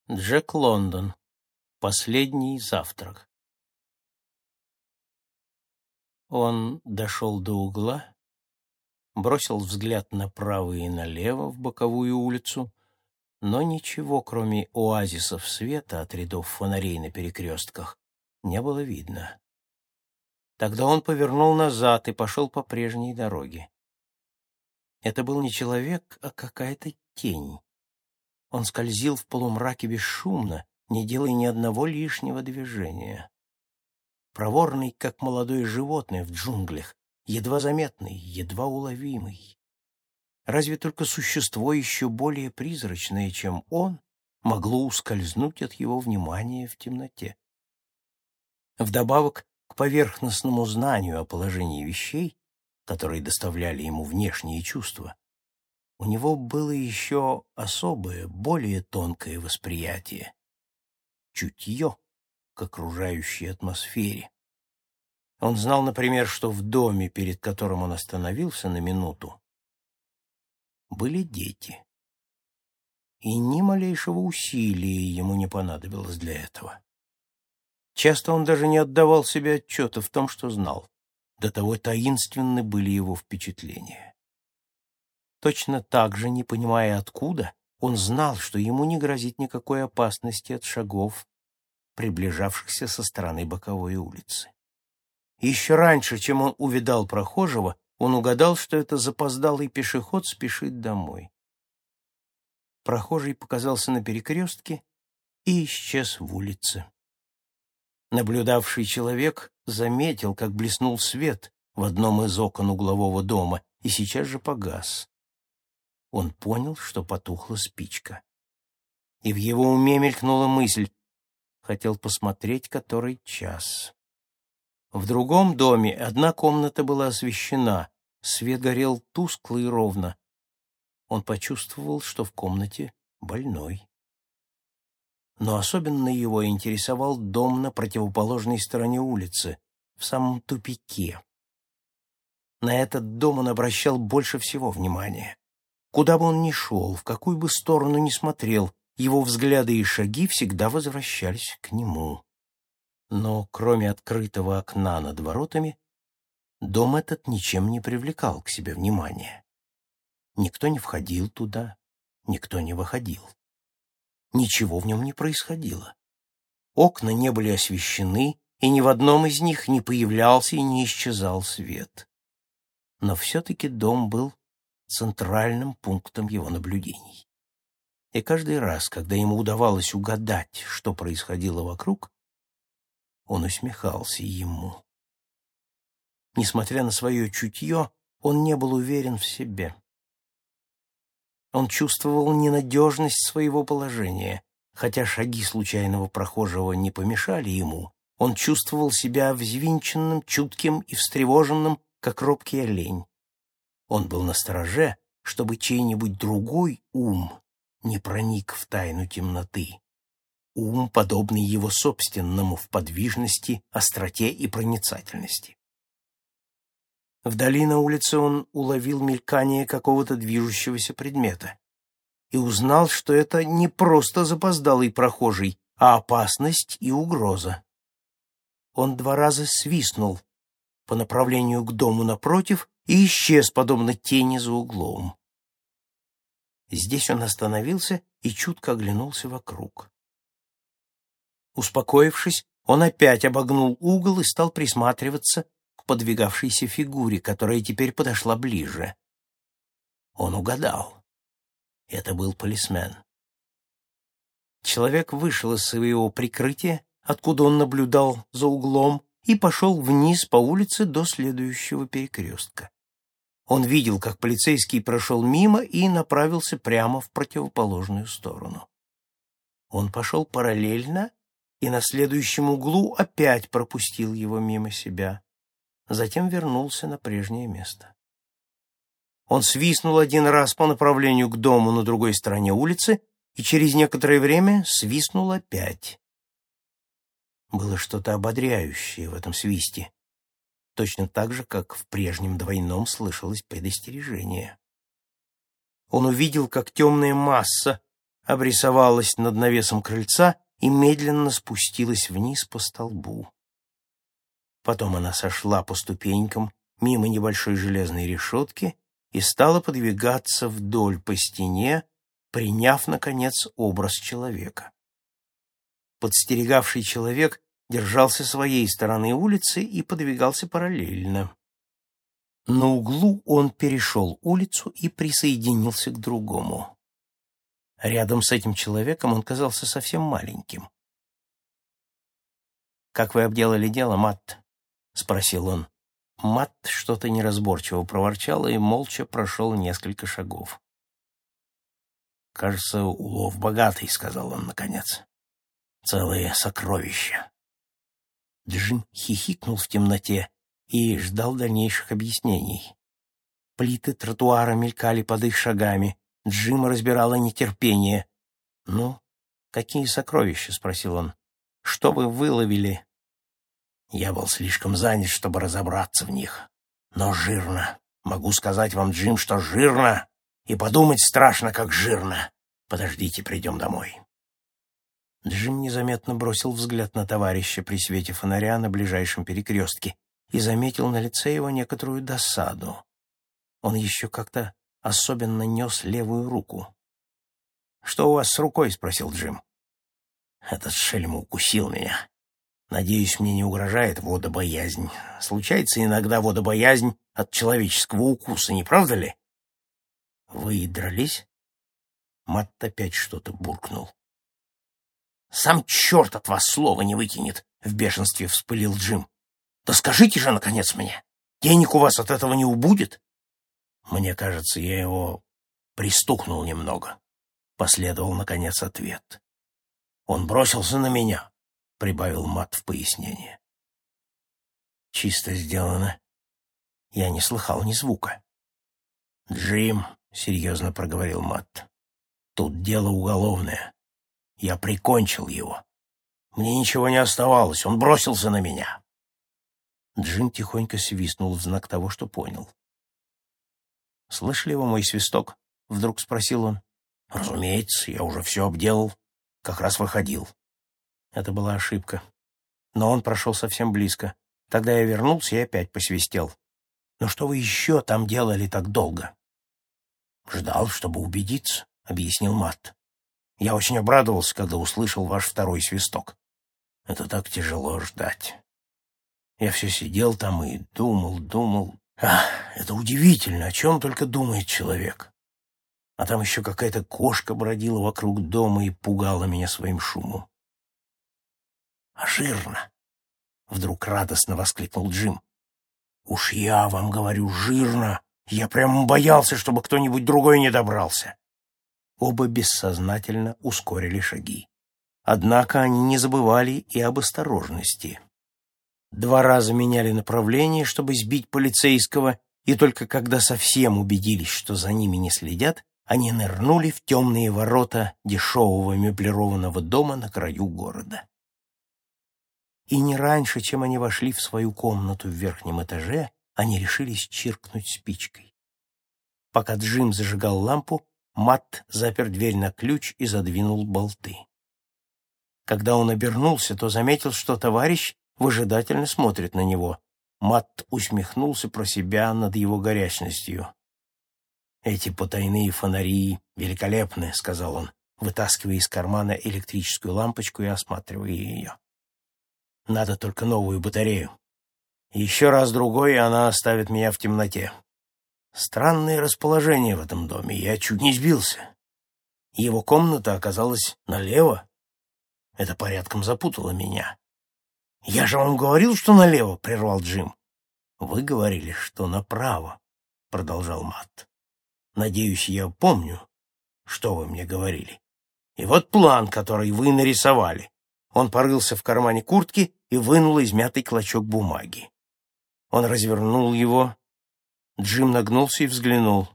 Джек Лондон. Последний завтрак. Он дошел до угла, бросил взгляд направо и налево в боковую улицу, но ничего, кроме оазисов света от рядов фонарей на перекрестках, не было видно. Тогда он повернул назад и пошел по прежней дороге. Это был не человек, а какая-то тень. Он скользил в полумраке бесшумно, не делая ни одного лишнего движения. Проворный, как молодое животное в джунглях, едва заметный, едва уловимый. Разве только существо еще более призрачное, чем он, могло ускользнуть от его внимания в темноте. Вдобавок к поверхностному знанию о положении вещей, которые доставляли ему внешние чувства, у него было еще особое, более тонкое восприятие — чутье к окружающей атмосфере. Он знал, например, что в доме, перед которым он остановился на минуту, были дети. И ни малейшего усилия ему не понадобилось для этого. Часто он даже не отдавал себе отчета в том, что знал. До того таинственны были его впечатления. Точно так же, не понимая откуда, он знал, что ему не грозит никакой опасности от шагов, приближавшихся со стороны боковой улицы. Еще раньше, чем он увидал прохожего, он угадал, что это запоздалый пешеход спешит домой. Прохожий показался на перекрестке и исчез в улице. Наблюдавший человек заметил, как блеснул свет в одном из окон углового дома, и сейчас же погас. Он понял, что потухла спичка. И в его уме мелькнула мысль: хотел посмотреть, который час. В другом доме одна комната была освещена, свет горел тускло и ровно. Он почувствовал, что в комнате больной. Но особенно его интересовал дом на противоположной стороне улицы, в самом тупике. На этот дом он обращал больше всего внимания. Куда бы он ни шел, в какую бы сторону ни смотрел, его взгляды и шаги всегда возвращались к нему. Но кроме открытого окна над воротами, дом этот ничем не привлекал к себе внимания. Никто не входил туда, никто не выходил. Ничего в нем не происходило. Окна не были освещены, и ни в одном из них не появлялся и не исчезал свет. Но все-таки дом был центральным пунктом его наблюдений. И каждый раз, когда ему удавалось угадать, что происходило вокруг, он усмехался ему. Несмотря на свое чутье, он не был уверен в себе. Он чувствовал ненадежность своего положения. Хотя шаги случайного прохожего не помешали ему, он чувствовал себя взвинченным, чутким и встревоженным, как робкий олень. Он был настороже, чтобы чей-нибудь другой ум не проник в тайну темноты. Ум, подобный его собственному в подвижности, остроте и проницательности. Вдали на улице он уловил мелькание какого-то движущегося предмета и узнал, что это не просто запоздалый прохожий, а опасность и угроза. Он 2 раза свистнул по направлению к дому напротив и исчез, подобно тени за углом. Здесь он остановился и чутко оглянулся вокруг. Успокоившись, он опять обогнул угол и стал присматриваться к подвигавшейся фигуре, которая теперь подошла ближе. Он угадал. Это был полисмен. Человек вышел из своего прикрытия, откуда он наблюдал за углом, и пошел вниз по улице до следующего перекрестка. Он видел, как полицейский прошел мимо и направился прямо в противоположную сторону. Он пошел параллельно и на следующем углу опять пропустил его мимо себя. Затем вернулся на прежнее место. Он свистнул 1 раз по направлению к дому на другой стороне улицы и через некоторое время свистнул опять. Было что-то ободряющее в этом свисте, точно так же, как в прежнем двойном слышалось предостережение. Он увидел, как темная масса обрисовалась над навесом крыльца и медленно спустилась вниз по столбу. Потом она сошла по ступенькам мимо небольшой железной решетки и стала подвигаться вдоль по стене, приняв, наконец, образ человека. Подстерегавший человек держался своей стороны улицы и подвигался параллельно. На углу он перешел улицу и присоединился к другому. Рядом с этим человеком он казался совсем маленьким. «Как вы обделали дело, Матт?» — спросил он. Матт что-то неразборчиво проворчал и молча прошел несколько шагов. «Кажется, улов богатый», — сказал он наконец. «Целые сокровища». Джим хихикнул в темноте и ждал дальнейших объяснений. Плиты тротуара мелькали под их шагами. Джима разбирало нетерпение. «Ну, какие сокровища?» — спросил он. «Что вы выловили?» «Я был слишком занят, чтобы разобраться в них. Но жирно. Могу сказать вам, Джим, что жирно. И подумать страшно, как жирно. Подождите, придем домой». Джим незаметно бросил взгляд на товарища при свете фонаря на ближайшем перекрестке и заметил на лице его некоторую досаду. Он еще как-то особенно нес левую руку. «Что у вас с рукой?» — спросил Джим. «Этот шельм укусил меня. Надеюсь, мне не угрожает водобоязнь. Случается иногда водобоязнь от человеческого укуса, не правда ли?» «Вы дрались?» Матт опять что-то буркнул. «Сам черт от вас слова не выкинет!» — в бешенстве вспылил Джим. «Да скажите же, наконец, мне, денег у вас от этого не убудет?» «Мне кажется, я его пристукнул немного», — последовал, наконец, ответ. «Он бросился на меня», — прибавил Матт в пояснение. «Чисто сделано. Я не слыхал ни звука». «Джим», — серьезно проговорил Матт, — «тут дело уголовное. Я прикончил его. Мне ничего не оставалось, он бросился на меня». Джим тихонько свистнул в знак того, что понял. «Слышали вы мой свисток?» — вдруг спросил он. «Разумеется, я уже все обделал. Как раз выходил». Это была ошибка. Но он прошел совсем близко. Тогда я вернулся и опять посвистел. «Но что вы еще там делали так долго?» «Ждал, чтобы убедиться», — объяснил Матт. «Я очень обрадовался, когда услышал ваш второй свисток. Это так тяжело ждать. Я все сидел там и думал. Это удивительно, о чем только думает человек. А там еще какая-то кошка бродила вокруг дома и пугала меня своим шумом». «А жирно!» — вдруг радостно воскликнул Джим. «Уж я вам говорю, жирно! Я прямо боялся, чтобы кто-нибудь другой не добрался!» Оба бессознательно ускорили шаги. Однако они не забывали и об осторожности. 2 раза меняли направление, чтобы сбить полицейского, и только когда совсем убедились, что за ними не следят, они нырнули в темные ворота дешевого меблированного дома на краю города. И не раньше, чем они вошли в свою комнату в верхнем этаже, они решились чиркнуть спичкой. Пока Джим зажигал лампу, Матт запер дверь на ключ и задвинул болты. Когда он обернулся, то заметил, что товарищ выжидательно смотрит на него. Матт усмехнулся про себя над его горячностью. «Эти потайные фонари великолепны», — сказал он, вытаскивая из кармана электрическую лампочку и осматривая ее. «Надо только новую батарею. Еще раз-другой, и она оставит меня в темноте. Странное расположение в этом доме, я чуть не сбился. Его комната оказалась налево. Это порядком запутало меня». «Я же вам говорил, что налево», — прервал Джим. «Вы говорили, что направо», — продолжал Матт. «Надеюсь, я помню, что вы мне говорили. И вот план, который вы нарисовали». Он порылся в кармане куртки и вынул измятый клочок бумаги. Он развернул его. Джим нагнулся и взглянул.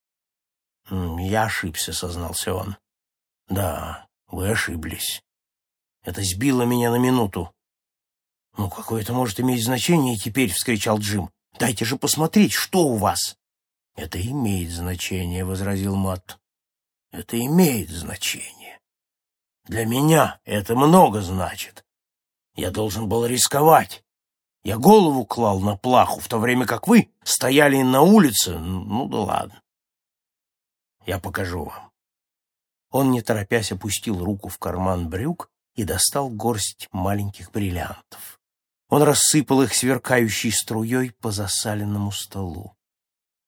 «Я ошибся», — сознался он. «Да, вы ошиблись. Это сбило меня на минуту». «Ну, какое это может иметь значение теперь?» — вскричал Джим. «Дайте же посмотреть, что у вас». «Это имеет значение», — возразил Матт. «Это имеет значение. Для меня это много значит. Я должен был рисковать. Я голову клал на плаху, в то время как вы стояли на улице. Ну да ладно. Я покажу вам». Он, не торопясь, опустил руку в карман брюк и достал горсть маленьких бриллиантов. Он рассыпал их сверкающей струей по засаленному столу.